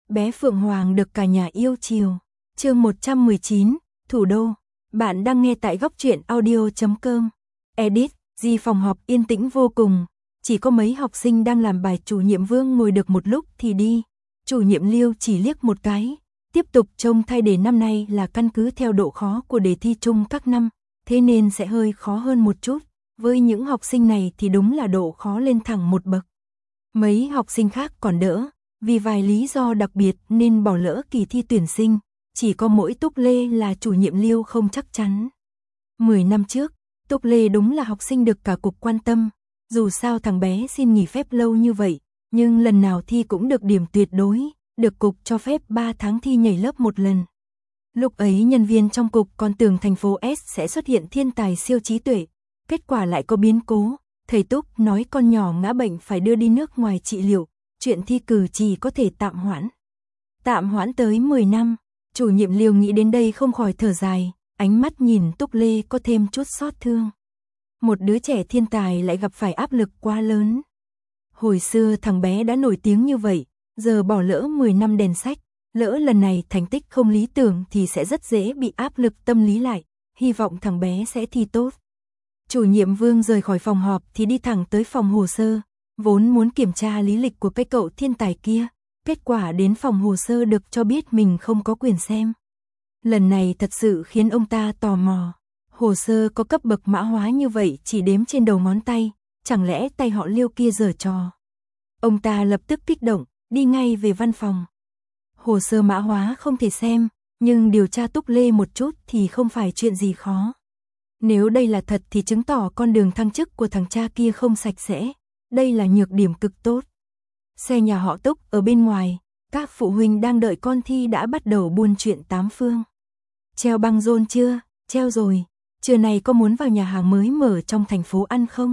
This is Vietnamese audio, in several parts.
Bé Phượng Hoàng được cả nhà yêu chiều. Chương 119, Thủ đô. Bạn đang nghe tại góc truyện audio.com. Edit, Di phòng họp yên tĩnh vô cùng. Chỉ có mấy học sinh đang làm bài, chủ nhiệm Vương ngồi được một lúc thì đi. Chủ nhiệm Liêu chỉ liếc một cái. Tiếp tục trông thay đề năm nay là căn cứ theo độ khó của đề thi chung các năm, thế nên sẽ hơi khó hơn một chút. Với những học sinh này thì đúng là độ khó lên thẳng một bậc. Mấy học sinh khác còn đỡ, vì vài lý do đặc biệt nên bỏ lỡ kỳ thi tuyển sinh. Chỉ có mỗi Túc Lê là chủ nhiệm Liêu không chắc chắn. 10 năm trước, Túc Lê đúng là học sinh được cả cục quan tâm. Dù sao thằng bé xin nghỉ phép lâu như vậy, nhưng lần nào thi cũng được điểm tuyệt đối, được cục cho phép 3 tháng thi nhảy lớp một lần. Lúc ấy nhân viên trong cục còn tưởng thành phố S sẽ xuất hiện thiên tài siêu trí tuệ. Kết quả lại có biến cố. Thầy Túc nói con nhỏ ngã bệnh phải đưa đi nước ngoài trị liệu, chuyện thi cử chỉ có thể tạm hoãn. Tạm hoãn tới 10 năm, chủ nhiệm Liêu nghĩ đến đây không khỏi thở dài, ánh mắt nhìn Túc Lê có thêm chút xót thương. Một đứa trẻ thiên tài lại gặp phải áp lực quá lớn. Hồi xưa thằng bé đã nổi tiếng như vậy, giờ bỏ lỡ 10 năm đèn sách, lỡ lần này thành tích không lý tưởng thì sẽ rất dễ bị áp lực tâm lý lại, hy vọng thằng bé sẽ thi tốt. Chủ nhiệm Vương rời khỏi phòng họp thì đi thẳng tới phòng hồ sơ, vốn muốn kiểm tra lý lịch của cái cậu thiên tài kia, kết quả đến phòng hồ sơ được cho biết mình không có quyền xem. Lần này thật sự khiến ông ta tò mò, hồ sơ có cấp bậc mã hóa như vậy chỉ đếm trên đầu ngón tay, chẳng lẽ tay họ Liêu kia giở trò. Ông ta lập tức kích động, đi ngay về văn phòng. Hồ sơ mã hóa không thể xem, nhưng điều tra Túc Lê một chút thì không phải chuyện gì khó. Nếu đây là thật thì chứng tỏ con đường thăng chức của thằng cha kia không sạch sẽ. Đây là nhược điểm cực tốt. Xe nhà họ Túc ở bên ngoài, các phụ huynh đang đợi con thi đã bắt đầu buôn chuyện tám phương. Treo băng rôn chưa? Treo rồi. Trưa này có muốn vào nhà hàng mới mở trong thành phố ăn không?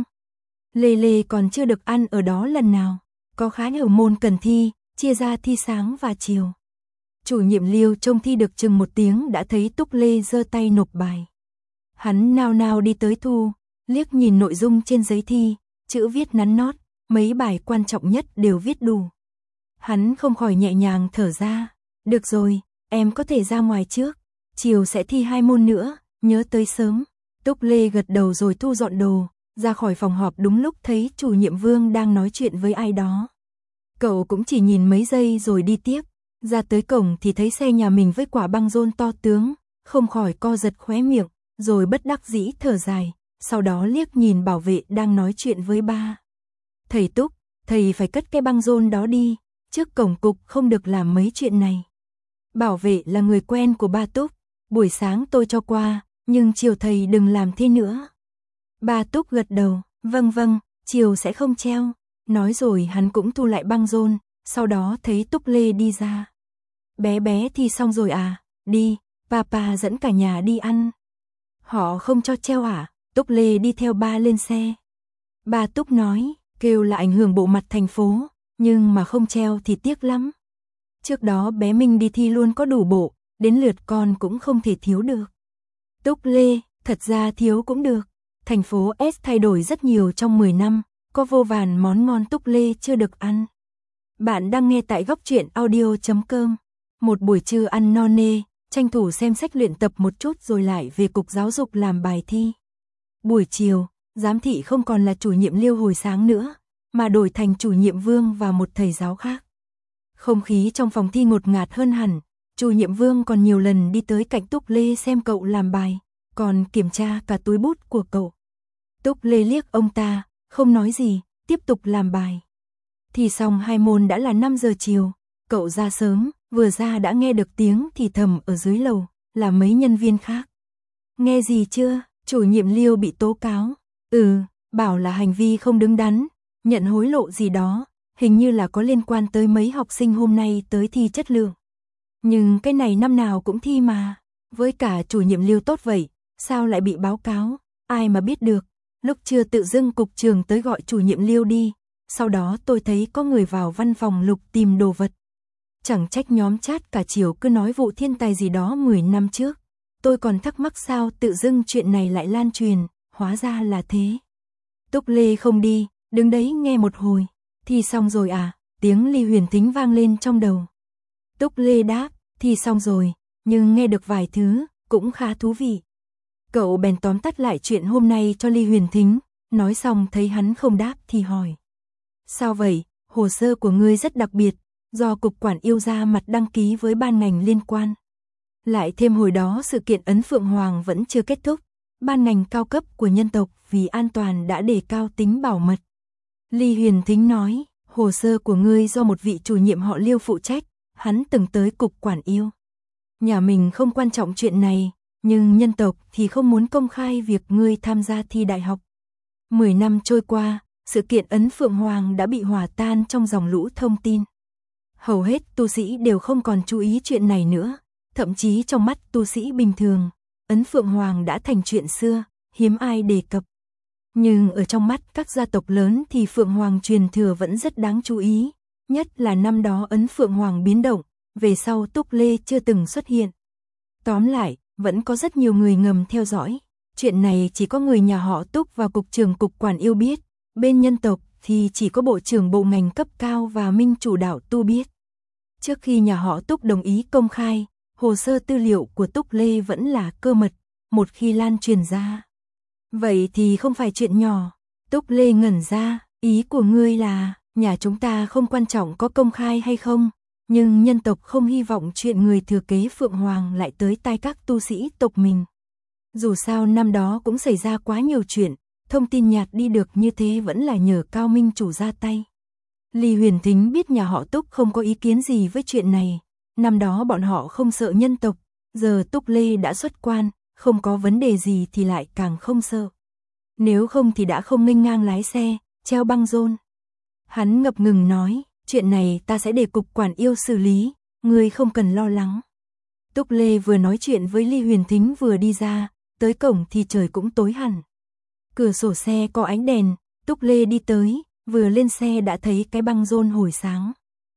Lê Lê còn chưa được ăn ở đó lần nào. Có khá nhiều môn cần thi, chia ra thi sáng và chiều. Chủ nhiệm Liêu trông thi được chừng 1 tiếng đã thấy Túc Lê giơ tay nộp bài. Hắn nao nao đi tới thu, liếc nhìn nội dung trên giấy thi, chữ viết nắn nót, mấy bài quan trọng nhất đều viết đủ. Hắn không khỏi nhẹ nhàng thở ra, được rồi, em có thể ra ngoài trước, chiều sẽ thi 2 môn nữa, nhớ tới sớm. Túc Lê gật đầu rồi thu dọn đồ, ra khỏi phòng họp đúng lúc thấy chủ nhiệm Vương đang nói chuyện với ai đó. Cậu cũng chỉ nhìn mấy giây rồi đi tiếp, ra tới cổng thì thấy xe nhà mình với quả băng rôn to tướng, không khỏi co giật khóe miệng. Rồi bất đắc dĩ thở dài, sau đó liếc nhìn bảo vệ đang nói chuyện với ba. Thầy Túc, thầy phải cất cái băng rôn đó đi, trước cổng cục không được làm mấy chuyện này. Bảo vệ là người quen của ba Túc, buổi sáng tôi cho qua, nhưng chiều thầy đừng làm thế nữa. Ba Túc gật đầu, vâng vâng, chiều sẽ không treo. Nói rồi hắn cũng thu lại băng rôn, sau đó thấy Túc Lê đi ra. Bé bé thi xong rồi à, đi, papa dẫn cả nhà đi ăn. Họ không cho treo à? Túc Lê đi theo ba lên xe. Ba Túc nói, kêu là ảnh hưởng bộ mặt thành phố, nhưng mà không treo thì tiếc lắm. Trước đó bé Minh đi thi luôn có đủ bộ, đến lượt con cũng không thể thiếu được. Túc Lê, thật ra thiếu cũng được. Thành phố S thay đổi rất nhiều trong 10 năm, có vô vàn món ngon Túc Lê chưa được ăn. Bạn đang nghe tại góc truyện audio.com. Một buổi trưa ăn no nê, tranh thủ xem sách luyện tập một chút rồi lại về cục giáo dục làm bài thi. Buổi chiều, giám thị không còn là chủ nhiệm Liêu hồi sáng nữa, mà đổi thành chủ nhiệm Vương và một thầy giáo khác. Không khí trong phòng thi ngột ngạt hơn hẳn, chủ nhiệm Vương còn nhiều lần đi tới cạnh Túc Lê xem cậu làm bài, còn kiểm tra cả túi bút của cậu. Túc Lê liếc ông ta, không nói gì, tiếp tục làm bài. Thi xong 2 môn đã là 5 giờ chiều, cậu ra sớm. Vừa ra đã nghe được tiếng thì thầm ở dưới lầu, là mấy nhân viên khác. Nghe gì chưa? Chủ nhiệm Liêu bị tố cáo. Bảo là hành vi không đứng đắn, nhận hối lộ gì đó, hình như là có liên quan tới mấy học sinh hôm nay tới thi chất lượng. Nhưng cái này năm nào cũng thi mà, với cả chủ nhiệm Liêu tốt vậy, sao lại bị báo cáo, ai mà biết được. Lúc trưa tự dưng cục trường tới gọi chủ nhiệm Liêu đi, sau đó tôi thấy có người vào văn phòng Lục tìm đồ vật. Chẳng trách nhóm chat cả chiều cứ nói vụ thiên tài gì đó 10 năm trước. Tôi còn thắc mắc sao tự dưng chuyện này lại lan truyền, hóa ra là thế. Túc Lê không đi, đứng đấy nghe một hồi. Thi xong rồi à? Tiếng Ly Huyền Thính vang lên trong đầu. Túc Lê đáp, thi xong rồi, nhưng nghe được vài thứ, cũng khá thú vị. Cậu bèn tóm tắt lại chuyện hôm nay cho Ly Huyền Thính, nói xong thấy hắn không đáp thì hỏi. Sao vậy, hồ sơ của ngươi rất đặc biệt, do Cục Quản Yêu ra mặt đăng ký với ban ngành liên quan. Lại thêm hồi đó sự kiện Ấn Phượng Hoàng vẫn chưa kết thúc, ban ngành cao cấp của nhân tộc vì an toàn đã đề cao tính bảo mật. Ly Huyền Thính nói, hồ sơ của ngươi do một vị chủ nhiệm họ Liêu phụ trách, hắn từng tới Cục Quản Yêu. Nhà mình không quan trọng chuyện này, nhưng nhân tộc thì không muốn công khai việc ngươi tham gia thi đại học. 10 năm trôi qua, sự kiện Ấn Phượng Hoàng đã bị hòa tan trong dòng lũ thông tin. Hầu hết tu sĩ đều không còn chú ý chuyện này nữa, thậm chí trong mắt tu sĩ bình thường, Ấn Phượng Hoàng đã thành chuyện xưa, hiếm ai đề cập. Nhưng ở trong mắt các gia tộc lớn thì Phượng Hoàng truyền thừa vẫn rất đáng chú ý, nhất là năm đó Ấn Phượng Hoàng biến động, về sau Túc Lê chưa từng xuất hiện. Tóm lại, vẫn có rất nhiều người ngầm theo dõi, chuyện này chỉ có người nhà họ Túc và Cục trưởng Cục Quản Yêu biết, bên nhân tộc thì chỉ có Bộ trưởng Bộ ngành cấp cao và Minh chủ đạo tu biết. Trước khi nhà họ Túc đồng ý công khai, hồ sơ tư liệu của Túc Lê vẫn là cơ mật, một khi lan truyền ra. Vậy thì không phải chuyện nhỏ. Túc Lê ngẩn ra, ý của ngươi là, nhà chúng ta không quan trọng có công khai hay không, nhưng nhân tộc không hy vọng chuyện người thừa kế Phượng Hoàng lại tới tai các tu sĩ tộc mình. Dù sao năm đó cũng xảy ra quá nhiều chuyện, thông tin nhạt đi được như thế vẫn là nhờ Cao Minh chủ ra tay. Ly Huyền Thính biết nhà họ Túc không có ý kiến gì với chuyện này, năm đó bọn họ không sợ nhân tộc, giờ Túc Lê đã xuất quan, không có vấn đề gì thì lại càng không sợ. Nếu không thì đã không nghênh ngang lái xe, treo băng rôn. Hắn ngập ngừng nói, chuyện này ta sẽ để Cục Quản Yêu xử lý, ngươi không cần lo lắng. Túc Lê vừa nói chuyện với Ly Huyền Thính vừa đi ra, tới cổng thì trời cũng tối hẳn. Cửa sổ xe có ánh đèn, Túc Lê đi tới, vừa lên xe đã thấy cái băng rôn hồi sáng.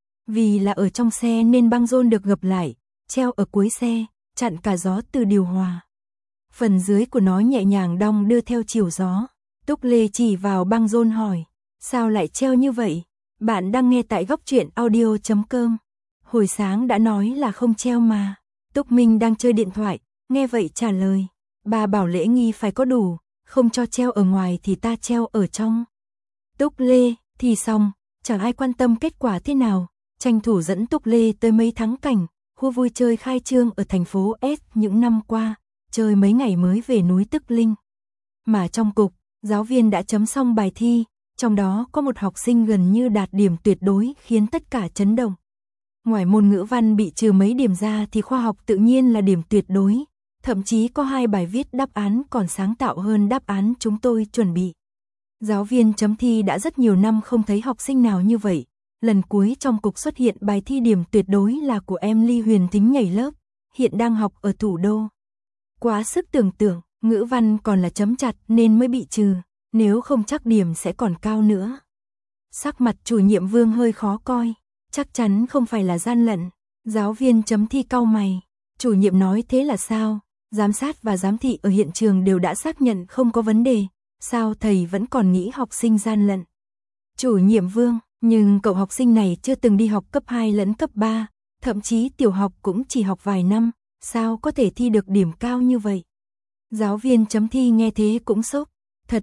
Vì là ở trong xe nên băng rôn được gập lại, treo ở cuối xe, chặn cả gió từ điều hòa. Phần dưới của nó nhẹ nhàng đong đưa theo chiều gió. Túc Lê chỉ vào băng rôn hỏi, sao lại treo như vậy? Bạn đang nghe tại góc truyện audio.com. Hồi sáng đã nói là không treo mà. Túc Minh đang chơi điện thoại, nghe vậy trả lời, bà bảo lễ nghi phải có đủ, không cho treo ở ngoài thì ta treo ở trong. Túc Lê, thì xong, chẳng ai quan tâm kết quả thế nào, tranh thủ dẫn Túc Lê tới mấy thắng cảnh, khu vui chơi khai trương ở thành phố S những năm qua, chơi mấy ngày mới về núi Tức Linh. Mà trong cục, giáo viên đã chấm xong bài thi, trong đó có một học sinh gần như đạt điểm tuyệt đối khiến tất cả chấn động. Ngoài môn ngữ văn bị trừ mấy điểm ra thì khoa học tự nhiên là điểm tuyệt đối, thậm chí có 2 bài viết đáp án còn sáng tạo hơn đáp án chúng tôi chuẩn bị. Giáo viên chấm thi đã rất nhiều năm không thấy học sinh nào như vậy, lần cuối trong cục xuất hiện bài thi điểm tuyệt đối là của em Ly Huyền Thính nhảy lớp, hiện đang học ở thủ đô. Quá sức tưởng tượng, ngữ văn còn là chấm chặt nên mới bị trừ, nếu không chắc điểm sẽ còn cao nữa. Sắc mặt chủ nhiệm Vương hơi khó coi, chắc chắn không phải là gian lận. Giáo viên chấm thi cau mày, chủ nhiệm nói thế là sao? Giám sát và giám thị ở hiện trường đều đã xác nhận không có vấn đề, sao thầy vẫn còn nghĩ học sinh gian lận? Chủ nhiệm Vương, nhưng cậu học sinh này chưa từng đi học cấp 2 lẫn cấp 3, thậm chí tiểu học cũng chỉ học vài năm, sao có thể thi được điểm cao như vậy? Giáo viên chấm thi nghe thế cũng sốc, thật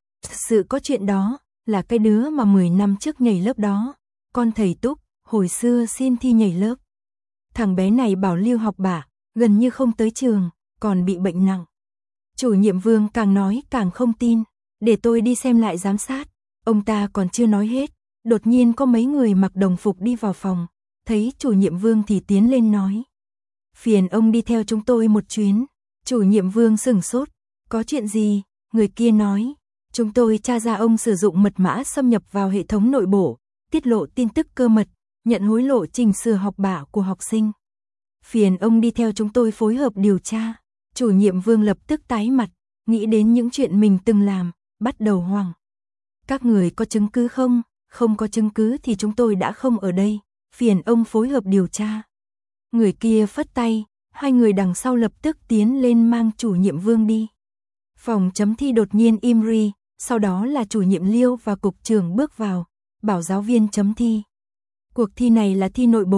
sự có chuyện đó, là cái đứa mà 10 năm trước nhảy lớp đó, con thầy Túc, hồi xưa xin thi nhảy lớp. Thằng bé này bảo lưu học bạ, gần như không tới trường, còn bị bệnh nặng. Chủ nhiệm Vương càng nói càng không tin, để tôi đi xem lại giám sát. Ông ta còn chưa nói hết, đột nhiên có mấy người mặc đồng phục đi vào phòng, thấy chủ nhiệm Vương thì tiến lên nói. Phiền ông đi theo chúng tôi một chuyến. Chủ nhiệm Vương sửng sốt, có chuyện gì? Người kia nói, chúng tôi tra ra ông sử dụng mật mã xâm nhập vào hệ thống nội bộ, tiết lộ tin tức cơ mật, nhận hối lộ chỉnh sửa học bạ của học sinh. Phiền ông đi theo chúng tôi phối hợp điều tra. Chủ nhiệm Vương lập tức tái mặt, nghĩ đến những chuyện mình từng làm, bắt đầu hoảng. Các người có chứng cứ không? Không có chứng cứ thì chúng tôi đã không ở đây, phiền ông phối hợp điều tra. Người kia phất tay, 2 người đằng sau lập tức tiến lên mang chủ nhiệm Vương đi. Phòng chấm thi đột nhiên im ri, sau đó là chủ nhiệm Liêu và cục trưởng bước vào, bảo giáo viên chấm thi. Cuộc thi này là thi nội bộ,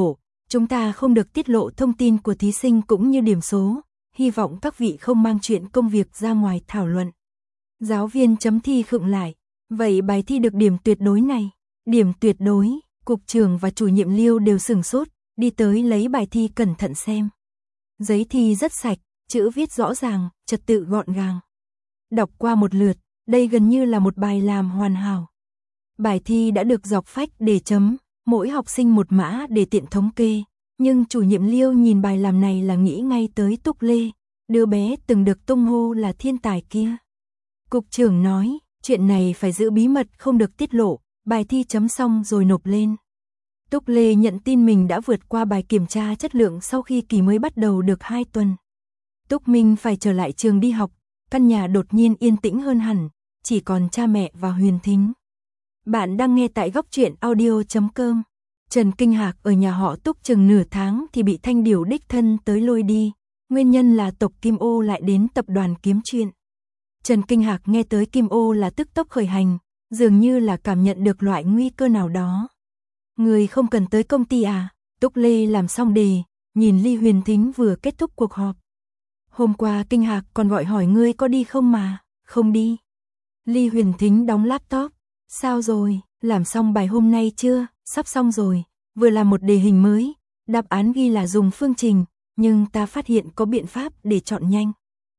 Chúng ta không được tiết lộ thông tin của thí sinh cũng như điểm số, hy vọng các vị không mang chuyện công việc ra ngoài thảo luận. Giáo viên chấm thi khựng lại, vậy bài thi được điểm tuyệt đối này. Điểm tuyệt đối, cục trưởng và chủ nhiệm Liêu đều sửng sốt, đi tới lấy bài thi cẩn thận xem. Giấy thi rất sạch, chữ viết rõ ràng, trật tự gọn gàng. Đọc qua một lượt, đây gần như là một bài làm hoàn hảo. Bài thi đã được dọc phách để chấm, mỗi học sinh một mã để tiện thống kê. Nhưng chủ nhiệm Liêu nhìn bài làm này là nghĩ ngay tới Túc Lê, đứa bé từng được tung hô là thiên tài kia. Cục trưởng nói, chuyện này phải giữ bí mật không được tiết lộ, bài thi chấm xong rồi nộp lên. Túc Lê nhận tin mình đã vượt qua bài kiểm tra chất lượng sau khi kỳ mới bắt đầu được 2 tuần. Túc Minh phải trở lại trường đi học, căn nhà đột nhiên yên tĩnh hơn hẳn, chỉ còn cha mẹ và Huyền Thính. Bạn đang nghe tại góc truyện audio.com. Trần Kinh Hạc ở nhà họ Túc chừng nửa tháng thì bị Thanh Điểu đích thân tới lôi đi, nguyên nhân là tộc Kim Ô lại đến tập đoàn kiếm chuyện. Trần Kinh Hạc nghe tới Kim Ô là tức tốc khởi hành, dường như là cảm nhận được loại nguy cơ nào đó. Người không cần tới công ty à? Túc Lê làm xong đề, nhìn Ly Huyền Thính vừa kết thúc cuộc họp. Hôm qua Kinh Hạc còn gọi hỏi ngươi có đi không mà, không đi. Ly Huyền Thính đóng laptop, sao rồi, làm xong bài hôm nay chưa? Sắp xong rồi, vừa làm một đề hình mới, đáp án ghi là dùng phương trình, nhưng ta phát hiện có biện pháp để chọn nhanh.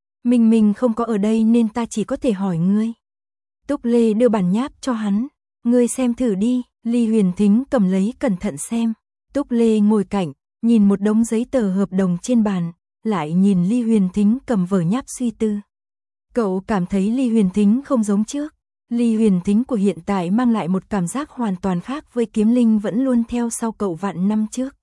Mình không có ở đây nên ta chỉ có thể hỏi ngươi. Túc Lê đưa bản nháp cho hắn, ngươi xem thử đi. Ly Huyền Thính cầm lấy cẩn thận xem. Túc Lê ngồi cạnh, nhìn một đống giấy tờ hợp đồng trên bàn, lại nhìn Ly Huyền Thính cầm vở nháp suy tư. Cậu cảm thấy Ly Huyền Thính không giống trước. Ly Huyền Thính của hiện tại mang lại một cảm giác hoàn toàn khác với Kiếm Linh vẫn luôn theo sau cậu vạn năm trước.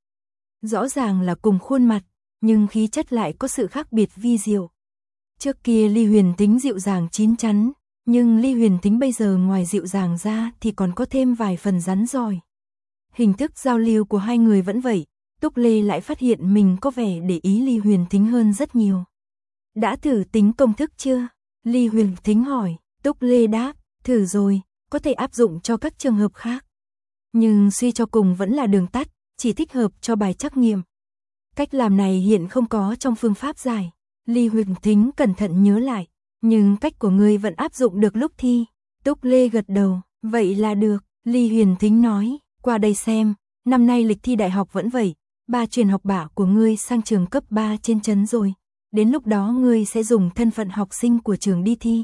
Rõ ràng là cùng khuôn mặt, nhưng khí chất lại có sự khác biệt vi diệu. Trước kia Ly Huyền Thính dịu dàng chín chắn, nhưng Ly Huyền Thính bây giờ ngoài dịu dàng ra thì còn có thêm vài phần rắn rỏi. Hình thức giao lưu của hai người vẫn vậy, Túc Lê lại phát hiện mình có vẻ để ý Ly Huyền Thính hơn rất nhiều. Đã thử tính công thức chưa? Ly Huyền Thính hỏi. Túc Lê đáp, thử rồi, có thể áp dụng cho các trường hợp khác. Nhưng suy cho cùng vẫn là đường tắt, chỉ thích hợp cho bài trắc nghiệm. Cách làm này hiện không có trong phương pháp giải. Ly Huyền Thính cẩn thận nhớ lại, nhưng cách của ngươi vẫn áp dụng được lúc thi. Túc Lê gật đầu, vậy là được. Ly Huyền Thính nói, qua đây xem, năm nay lịch thi đại học vẫn vậy, 3 truyền học bạ của ngươi sang trường cấp 3 trên trấn rồi. Đến lúc đó ngươi sẽ dùng thân phận học sinh của trường đi thi.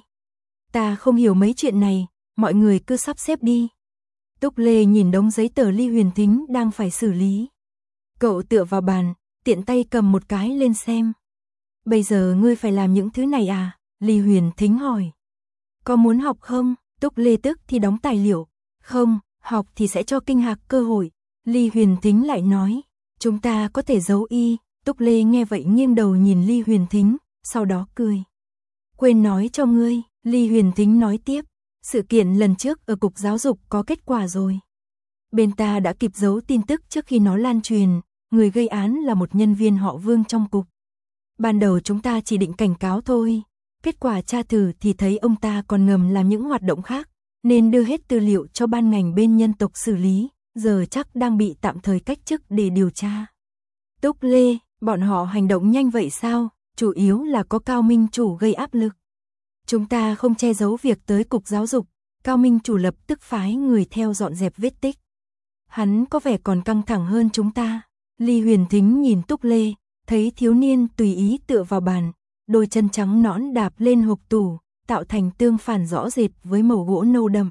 Ta không hiểu mấy chuyện này, mọi người cứ sắp xếp đi. Túc Lê nhìn đống giấy tờ Ly Huyền Thính đang phải xử lý. Cậu tựa vào bàn, tiện tay cầm một cái lên xem. Bây giờ ngươi phải làm những thứ này à? Ly Huyền Thính hỏi. Có muốn học không? Túc Lê tức thì đóng tài liệu. Không, học thì sẽ cho Kinh Hạc cơ hội. Ly Huyền Thính lại nói, chúng ta có thể giấu y. Túc Lê nghe vậy nghiêng đầu nhìn Ly Huyền Thính, sau đó cười. Quên nói cho ngươi, Ly Huyền Thính nói tiếp, sự kiện lần trước ở cục giáo dục có kết quả rồi. Bên ta đã kịp giấu tin tức trước khi nó lan truyền, người gây án là một nhân viên họ Vương trong cục. Ban đầu chúng ta chỉ định cảnh cáo thôi, kết quả tra thử thì thấy ông ta còn ngầm làm những hoạt động khác, nên đưa hết tư liệu cho ban ngành bên nhân tộc xử lý, giờ chắc đang bị tạm thời cách chức để điều tra. Túc Lê, bọn họ hành động nhanh vậy sao? Chủ yếu là có Cao Minh Chủ gây áp lực. Chúng ta không che giấu việc tới cục giáo dục, Cao Minh Chủ lập tức phái người theo dọn dẹp vết tích. Hắn có vẻ còn căng thẳng hơn chúng ta. Ly Huyền Thính nhìn Túc Lê, thấy thiếu niên tùy ý tựa vào bàn, đôi chân trắng nõn đạp lên hộc tủ, tạo thành tương phản rõ rệt với màu gỗ nâu đậm.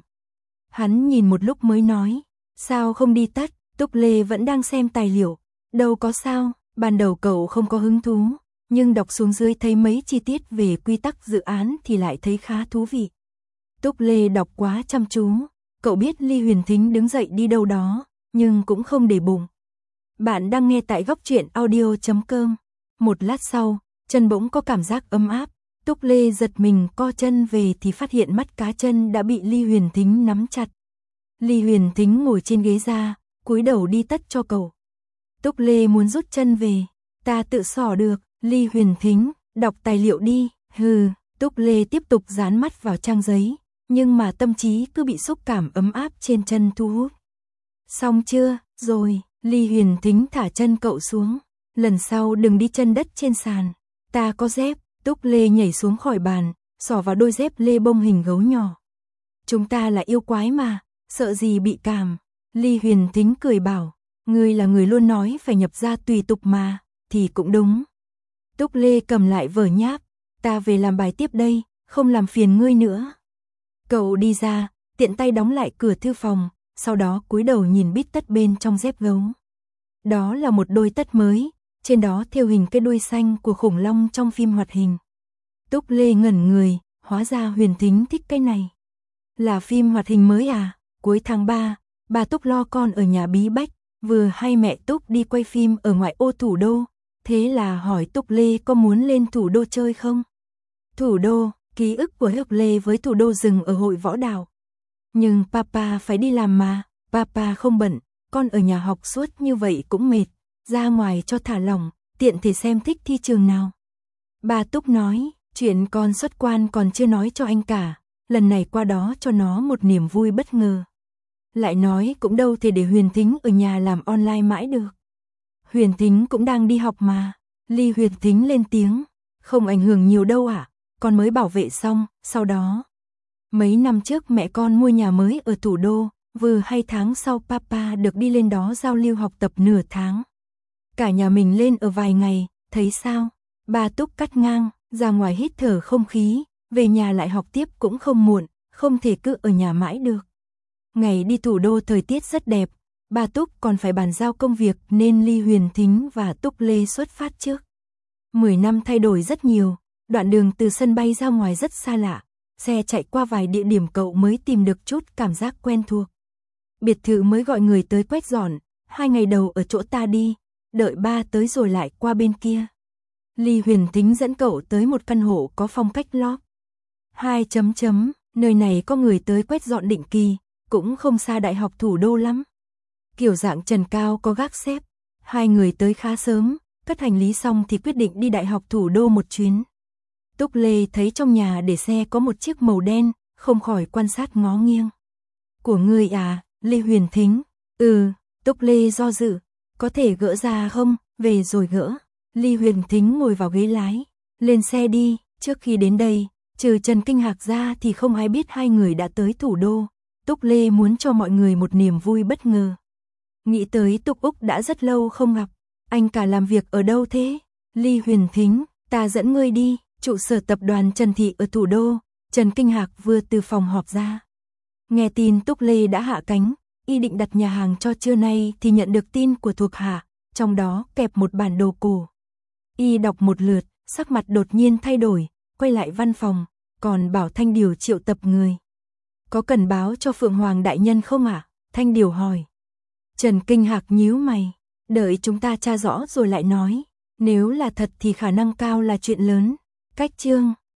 Hắn nhìn một lúc mới nói, sao không đi tắt? Túc Lê vẫn đang xem tài liệu. Đâu có sao, ban đầu cậu không có hứng thú, nhưng đọc xuống dưới thấy mấy chi tiết về quy tắc dự án thì lại thấy khá thú vị. Túc Lê đọc quá chăm chú, cậu biết Ly Huyền Thính đứng dậy đi đâu đó, nhưng cũng không để bụng. Bạn đang nghe tại góc truyện audio.com. Một lát sau, chân bỗng có cảm giác ấm áp, Túc Lê giật mình co chân về thì phát hiện mắt cá chân đã bị Ly Huyền Thính nắm chặt. Ly Huyền Thính ngồi trên ghế ra, cúi đầu đi tất cho cậu. Túc Lê muốn rút chân về, ta tự xỏ được. Ly Huyền Thính, đọc tài liệu đi. Hừ. Túc Lê tiếp tục dán mắt vào trang giấy, nhưng mà tâm trí cứ bị xúc cảm ấm áp trên chân thu hút. Xong chưa? Rồi. Ly Huyền Thính thả chân cậu xuống. Lần sau đừng đi chân đất trên sàn. Ta có dép. Túc Lê nhảy xuống khỏi bàn, xỏ vào đôi dép lê bông hình gấu nhỏ. Chúng ta là yêu quái mà, sợ gì bị cảm. Ly Huyền Thính cười bảo, ngươi là người luôn nói phải nhập gia tùy tục mà, thì cũng đúng. Túc Lê cầm lại vở nháp, ta về làm bài tiếp đây, không làm phiền ngươi nữa. Cậu đi ra, tiện tay đóng lại cửa thư phòng, sau đó cúi đầu nhìn bít tất bên trong dép gấu. Đó là một đôi tất mới, trên đó thêu hình cái đuôi xanh của khủng long trong phim hoạt hình. Túc Lê ngẩn người, hóa ra Huyền Thính thích cái này. Là phim hoạt hình mới à? Cuối tháng 3, bà Túc lo con ở nhà bí bách, vừa hay mẹ Túc đi quay phim ở ngoại ô thủ đô, thế là hỏi Túc Lê có muốn lên thủ đô chơi không? Thủ đô, ký ức của Túc Lê với thủ đô dừng ở hội võ đào. Nhưng papa phải đi làm mà, papa không bận, con ở nhà học suốt như vậy cũng mệt, ra ngoài cho thả lỏng, tiện thể xem thích thi trường nào. Bà Túc nói, chuyện con xuất quan còn chưa nói cho anh cả, lần này qua đó cho nó một niềm vui bất ngờ. Lại nói cũng đâu thể để Huyền Thính ở nhà làm online mãi được. Huyền Thính cũng đang đi học mà. Ly Huyền Thính lên tiếng, không ảnh hưởng nhiều đâu ạ, con mới bảo vệ xong, sau đó. Mấy năm trước mẹ con mua nhà mới ở thủ đô, vừa hay tháng sau papa được đi lên đó giao lưu học tập nửa tháng. Cả nhà mình lên ở vài ngày, thấy sao? Bà Túc cắt ngang, ra ngoài hít thở không khí, về nhà lại học tiếp cũng không muộn, không thể cứ ở nhà mãi được. Ngày đi thủ đô thời tiết rất đẹp, bà Túc còn phải bàn giao công việc nên Ly Huyền Thính và Túc Lê xuất phát trước. 10 năm thay đổi rất nhiều, đoạn đường từ sân bay ra ngoài rất xa lạ, xe chạy qua vài địa điểm cậu mới tìm được chút cảm giác quen thuộc. Biệt thự mới gọi người tới quét dọn, 2 ngày đầu ở chỗ ta đi, đợi ba tới rồi lại qua bên kia. Ly Huyền Thính dẫn cậu tới một căn hộ có phong cách loft. 2 nơi này có người tới quét dọn định kỳ, cũng không xa đại học thủ đô lắm. Kiểu dạng trần cao có gác xếp, hai người tới khá sớm, cất hành lý xong thì quyết định đi đại học thủ đô một chuyến. Túc Lê thấy trong nhà để xe có một chiếc màu đen, không khỏi quan sát ngó nghiêng. Của ngươi à, Lê Huyền Thính? Túc Lê do dự, có thể gỡ ra không, về rồi gỡ. Ly Huyền Thính ngồi vào ghế lái, lên xe đi, trước khi đến đây, trừ Trần Kinh Hạc ra thì không ai biết hai người đã tới thủ đô. Túc Lê muốn cho mọi người một niềm vui bất ngờ. Nghĩ tới Túc Úc đã rất lâu không gặp, anh cả làm việc ở đâu thế? Ly Huyền Thính, ta dẫn ngươi đi, trụ sở tập đoàn Trần Thị ở thủ đô. Trần Kinh Hạc vừa từ phòng họp ra. Nghe tin Túc Lê đã hạ cánh, y định đặt nhà hàng cho trưa nay thì nhận được tin của thuộc hạ, trong đó kẹp một bản đồ cổ. Y đọc một lượt, sắc mặt đột nhiên thay đổi, quay lại văn phòng, còn bảo Thanh Điều triệu tập người. Có cần báo cho Phượng Hoàng đại nhân không ạ? Thanh Điều hỏi. Trần Kinh Hạc nhíu mày, đợi chúng ta tra rõ rồi lại nói, nếu là thật thì khả năng cao là chuyện lớn. Cách chương